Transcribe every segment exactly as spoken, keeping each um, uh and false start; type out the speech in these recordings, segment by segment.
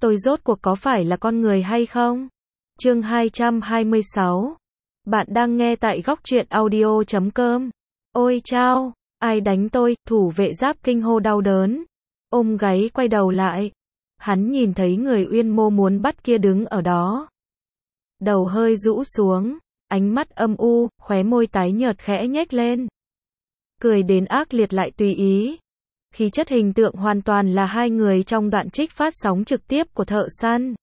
tôi rốt cuộc có phải là con người hay không? Chương hai trăm hai mươi sáu. Bạn đang nghe tại góc truyện audio chấm com. Ôi chao, ai đánh tôi? Thủ vệ giáp kinh hô đau đớn. Ôm gáy quay đầu lại. Hắn nhìn thấy người Uyên Mô muốn bắt kia đứng ở đó. Đầu hơi rũ xuống, ánh mắt âm u, khóe môi tái nhợt khẽ nhếch lên. Cười đến ác liệt lại tùy ý. Khí chất hình tượng hoàn toàn là hai người trong đoạn trích phát sóng trực tiếp của thợ săn.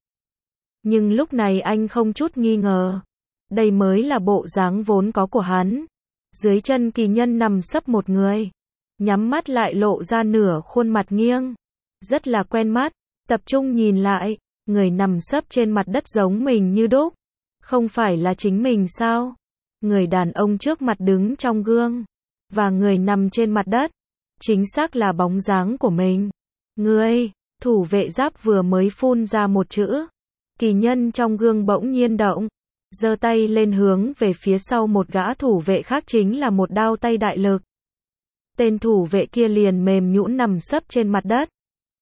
Nhưng lúc này anh không chút nghi ngờ. Đây mới là bộ dáng vốn có của hắn. Dưới chân kỳ nhân nằm sấp một người. Nhắm mắt lại lộ ra nửa khuôn mặt nghiêng. Rất là quen mắt. Tập trung nhìn lại. Người nằm sấp trên mặt đất giống mình như đúc. Không phải là chính mình sao? Người đàn ông trước mặt đứng trong gương. Và người nằm trên mặt đất. Chính xác là bóng dáng của mình. Ngươi, thủ vệ giáp vừa mới phun ra một chữ. Kỳ nhân trong gương bỗng nhiên động. Giơ tay lên hướng về phía sau một gã thủ vệ khác chính là một đao tay đại lực. Tên thủ vệ kia liền mềm nhũn nằm sấp trên mặt đất.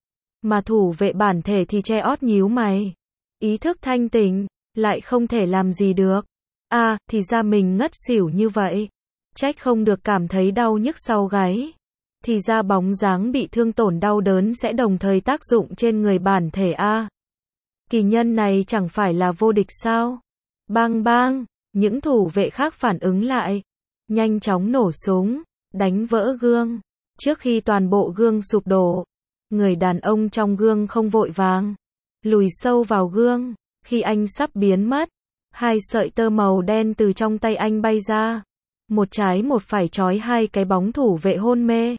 Mà thủ vệ bản thể thì che ót nhíu mày. Ý thức thanh tỉnh, lại không thể làm gì được. À, thì ra mình ngất xỉu như vậy. Trách không được cảm thấy đau nhức sau gáy. Thì ra bóng dáng bị thương tổn đau đớn sẽ đồng thời tác dụng trên người bản thể a. Kỳ nhân này chẳng phải là vô địch sao? Bang bang, những thủ vệ khác phản ứng lại, nhanh chóng nổ súng, đánh vỡ gương. Trước khi toàn bộ gương sụp đổ, người đàn ông trong gương không vội vàng, lùi sâu vào gương. Khi anh sắp biến mất, hai sợi tơ màu đen từ trong tay anh bay ra, một trái một phải trói hai cái bóng thủ vệ hôn mê.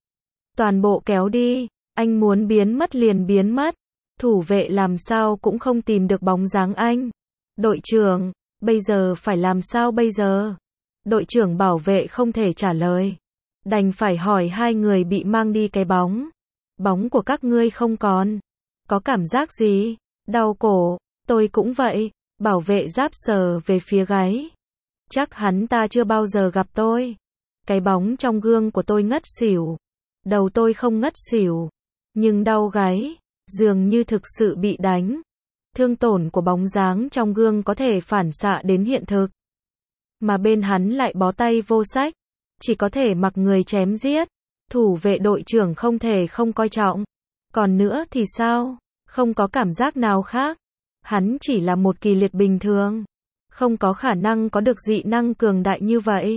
Toàn bộ kéo đi, anh muốn biến mất liền biến mất. Thủ vệ làm sao cũng không tìm được bóng dáng anh. Đội trưởng, bây giờ phải làm sao bây giờ? Đội trưởng bảo vệ không thể trả lời. Đành phải hỏi hai người bị mang đi cái bóng. Bóng của các ngươi không còn. Có cảm giác gì? Đau cổ, tôi cũng vậy. Bảo vệ giáp sờ về phía gáy. Chắc hắn ta chưa bao giờ gặp tôi. Cái bóng trong gương của tôi ngất xỉu. Đầu tôi không ngất xỉu. Nhưng đau gáy. Dường như thực sự bị đánh. Thương tổn của bóng dáng trong gương có thể phản xạ đến hiện thực. Mà bên hắn lại bó tay vô sách. Chỉ có thể mặc người chém giết. Thủ vệ đội trưởng không thể không coi trọng. Còn nữa thì sao? Không có cảm giác nào khác. Hắn chỉ là một kỳ liệt bình thường. Không có khả năng có được dị năng cường đại như vậy.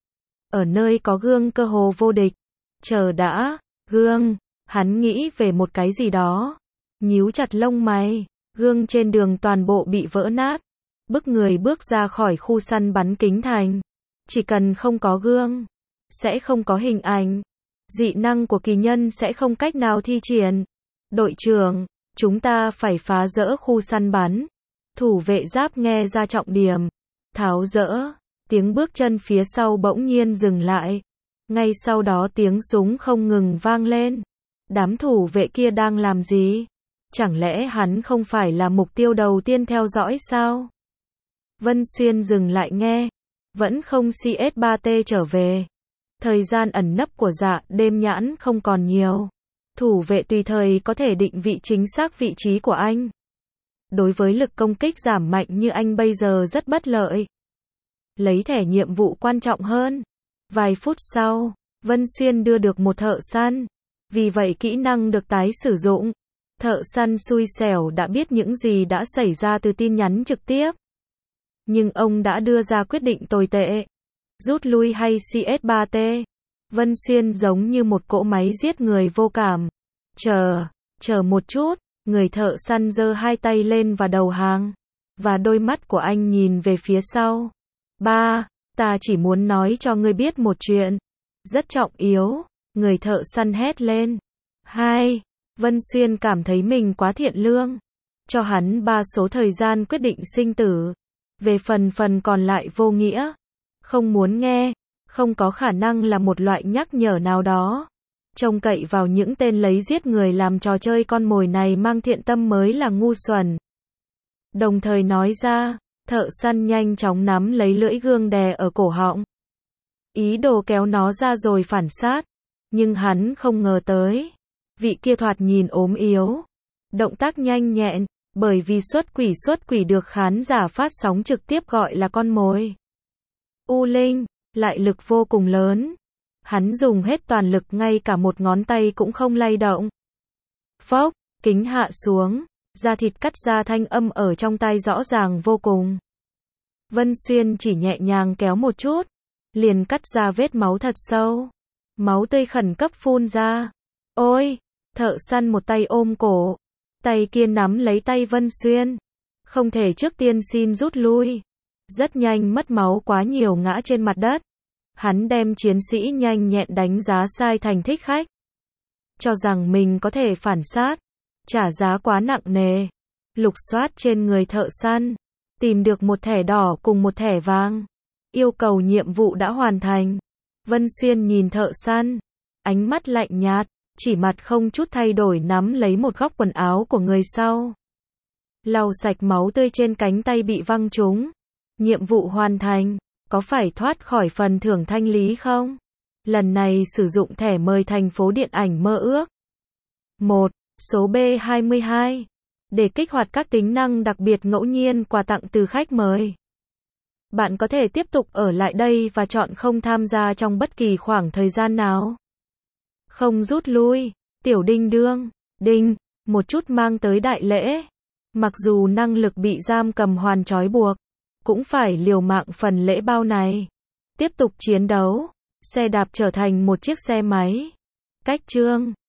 Ở nơi có gương cơ hồ vô địch. Chờ đã, gương. Hắn nghĩ về một cái gì đó. Nhíu chặt lông mày. Gương trên đường toàn bộ bị vỡ nát. Bức người bước ra khỏi khu săn bắn kính thành. Chỉ cần không có gương, sẽ không có hình ảnh. Dị năng của kỳ nhân sẽ không cách nào thi triển. Đội trưởng, chúng ta phải phá rỡ khu săn bắn. Thủ vệ giáp nghe ra trọng điểm. Tháo rỡ. Tiếng bước chân phía sau bỗng nhiên dừng lại. Ngay sau đó tiếng súng không ngừng vang lên. Đám thủ vệ kia đang làm gì? Chẳng lẽ hắn không phải là mục tiêu đầu tiên theo dõi sao? Vân Xuyên dừng lại nghe. Vẫn không xê ét ba T trở về. Thời gian ẩn nấp của Dạ Đêm Nhãn không còn nhiều. Thủ vệ tùy thời có thể định vị chính xác vị trí của anh. Đối với lực công kích giảm mạnh như anh bây giờ rất bất lợi. Lấy thẻ nhiệm vụ quan trọng hơn. Vài phút sau, Vân Xuyên đưa được một thợ săn. Vì vậy kỹ năng được tái sử dụng. Thợ săn xui xẻo đã biết những gì đã xảy ra từ tin nhắn trực tiếp. Nhưng ông đã đưa ra quyết định tồi tệ. Rút lui hay xê ét ba T. Vân Xuyên giống như một cỗ máy giết người vô cảm. Chờ, chờ một chút. Người thợ săn giơ hai tay lên và đầu hàng. Và đôi mắt của anh nhìn về phía sau. Ba, ta chỉ muốn nói cho ngươi biết một chuyện. Rất trọng yếu. Người thợ săn hét lên. Hai, Vân Xuyên cảm thấy mình quá thiện lương. Cho hắn ba số thời gian quyết định sinh tử. Về phần phần còn lại vô nghĩa. Không muốn nghe. Không có khả năng là một loại nhắc nhở nào đó. Trông cậy vào những tên lấy giết người làm trò chơi con mồi này mang thiện tâm mới là ngu xuẩn. Đồng thời nói ra, thợ săn nhanh chóng nắm lấy lưỡi gương đè ở cổ họng. Ý đồ kéo nó ra rồi phản sát. Nhưng hắn không ngờ tới. Vị kia thoạt nhìn ốm yếu. Động tác nhanh nhẹn, bởi vì xuất quỷ xuất quỷ được khán giả phát sóng trực tiếp gọi là con mồi. U Linh, lại lực vô cùng lớn. Hắn dùng hết toàn lực ngay cả một ngón tay cũng không lay động. Phốc, kính hạ xuống, da thịt cắt ra thanh âm ở trong tai rõ ràng vô cùng. Vân Xuyên chỉ nhẹ nhàng kéo một chút, liền cắt ra vết máu thật sâu. Máu tươi khẩn cấp phun ra. Ôi, thợ săn một tay ôm cổ, tay kia nắm lấy tay Vân Xuyên. Không thể trước tiên xin rút lui. Rất nhanh mất máu quá nhiều ngã trên mặt đất. Hắn đem chiến sĩ nhanh nhẹn đánh giá sai thành thích khách. Cho rằng mình có thể phản sát. Trả giá quá nặng nề. Lục soát trên người thợ săn. Tìm được một thẻ đỏ cùng một thẻ vàng. Yêu cầu nhiệm vụ đã hoàn thành. Vân Xuyên nhìn thợ săn. Ánh mắt lạnh nhạt. Chỉ mặt không chút thay đổi nắm lấy một góc quần áo của người sau. Lau sạch máu tươi trên cánh tay bị văng trúng. Nhiệm vụ hoàn thành. Có phải thoát khỏi phần thưởng thanh lý không? Lần này sử dụng thẻ mời thành phố điện ảnh mơ ước. một. Số B hai mươi hai. Để kích hoạt các tính năng đặc biệt ngẫu nhiên quà tặng từ khách mời. Bạn có thể tiếp tục ở lại đây và chọn không tham gia trong bất kỳ khoảng thời gian nào. Không rút lui. Tiểu đinh đương. Đinh. Một chút mang tới đại lễ. Mặc dù năng lực bị giam cầm hoàn trói buộc. Cũng phải liều mạng phần lễ bao này. Tiếp tục chiến đấu. Xe đạp trở thành một chiếc xe máy. Cách chương.